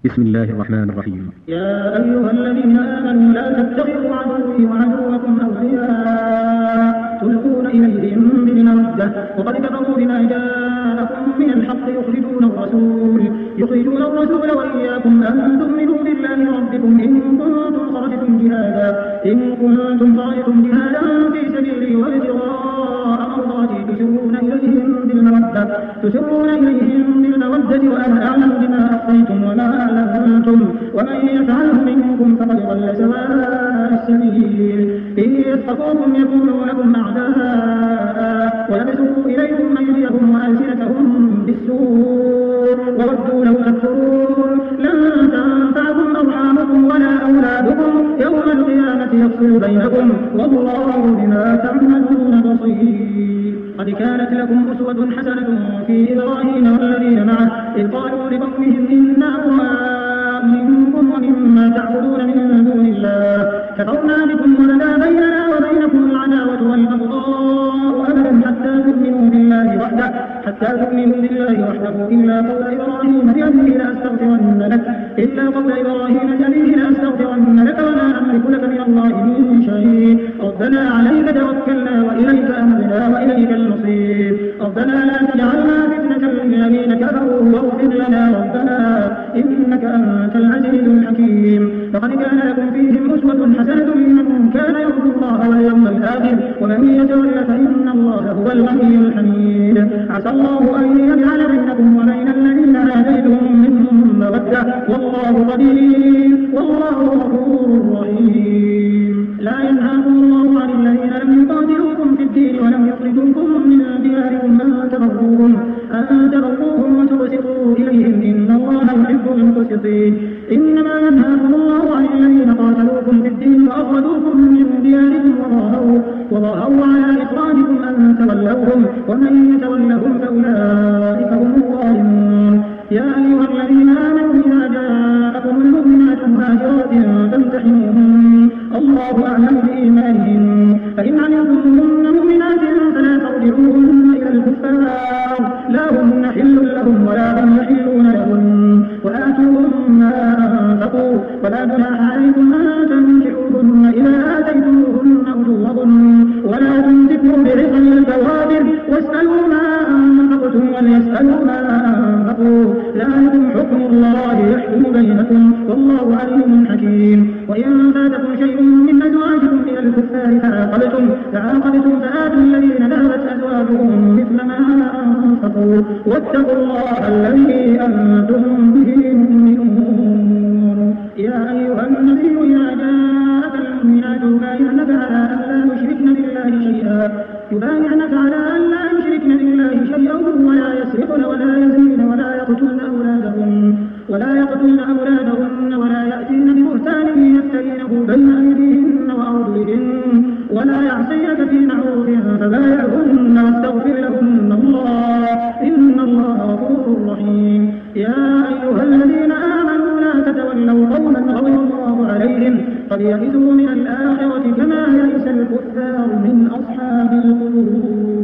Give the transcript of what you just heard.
بسم الله الرحمن الرحيم. يا أيها الذين آمنوا لا تتخذوا عدوي وعدوكم أولياء تلقون إليهم بالمودة وقد كفروا بما جاءكم من الحق يخرجون الرسول وإياكم أن تؤمنوا بالله ربكم إن كنتم خرجتم جهادا في سبيلي وابتغاء مرضاتي تسرون إليهم بالمودة وأنا أعلم بما أخفيتم وما أعلنتم ومن يفعله منكم فقد ضل سواء السبيل إن يثقفوكم يكونوا لكم أعداء ويبسطوا إليكم أيديهم وألسنتهم بالسوء وودوا لو تكفرون لن تنفعكم أرحامكم ولا أولادكم يوم القيامة يفصل بينكم والله بما تعملون بصير. قد كانت لكم أسوة حسنة في إبراهيم والذين معه إذ قالوا لقومهم إنا براء منكم ومما تعبدون من دون الله كفرنا بكم وبدا بيننا وبينكم العداوة والبغضاء أبدا حتى تؤمنوا بالله وحده إلا قول إبراهيم لأستغفرن لك ولا أملك لك من الله من شيء ربنا عليك توكلنا وإليك أنبنا وإليك المصير ربنا لا تجعلنا فتنة للذين كفروا واغفر لنا ربنا إنك أنت العزيز الحكيم. فقد كان لكم فيهم أسوة حسنة لمن كان يرجو الله واليوم الآخر ومن يتول فإن الله هو الغني الحميد. عسى الله أن يجعل بينكم وبين الذين عاديتم منهم مودة والله قدير والله غفور رحيم. لا ينهاكم الله عن الذين لم يقاتلوكم في الدين ولم يخرجوكم من دياركم أن تبروهم وتقسطوا إليهم إن الله يحب المقسطين. إنما ينهاكم الله عن الذين قاتلوكم في الدين وأخرجوكم من دياركم وظاهروا على إخراجكم أن تولوهم ومن يتولهم فأولئك هم الظالمون. يا أيها الذين آمنوا إذا جاءكم المؤمنات مهاجرات فامتحنوهن الله أعلم بإيمانهن فإن علمتموهن مؤمنات فلا ترجعوهن إلى الكفار لا هن حل لهم ولا هم يحلون لهن وآتوهم ما أنفقوا ولا جناح عليكم أن تنكحوهن إذا آتيتموهن أجورهن ولا تمسكوا بعصم الكوافر واسألوا ما أنفقتم وليسألوا ما أنفقوا ذلكم حكم الله يحكم بينكم والله عليم حكيم. وإن فاتكم شيء من أزواجكم إلى الكفار فعاقبتم فآتوا الذين ذهبت أزواجهم مثل ما أنفقوا واتقوا الله الذي أنتم به مؤمنون. يا أيها النبي إذا جاءك المؤمنات يبايعنك على أن لا يشركن بالله شيئا ولا يسرقن ولا يزنين ولا يقتلن أولادهن ولا يأتين ببهتان يفترينه بين أيديهن وأرجلهن ولا يعصينك في معروف فبايعهن واستغفر لهن الله إن الله غفور رحيم. يا أيها الذين آمنوا لا تتولوا قوما غضب الله عليهم قد يئسوا من الآخرة كما يئس الكفار من أصحاب القبور.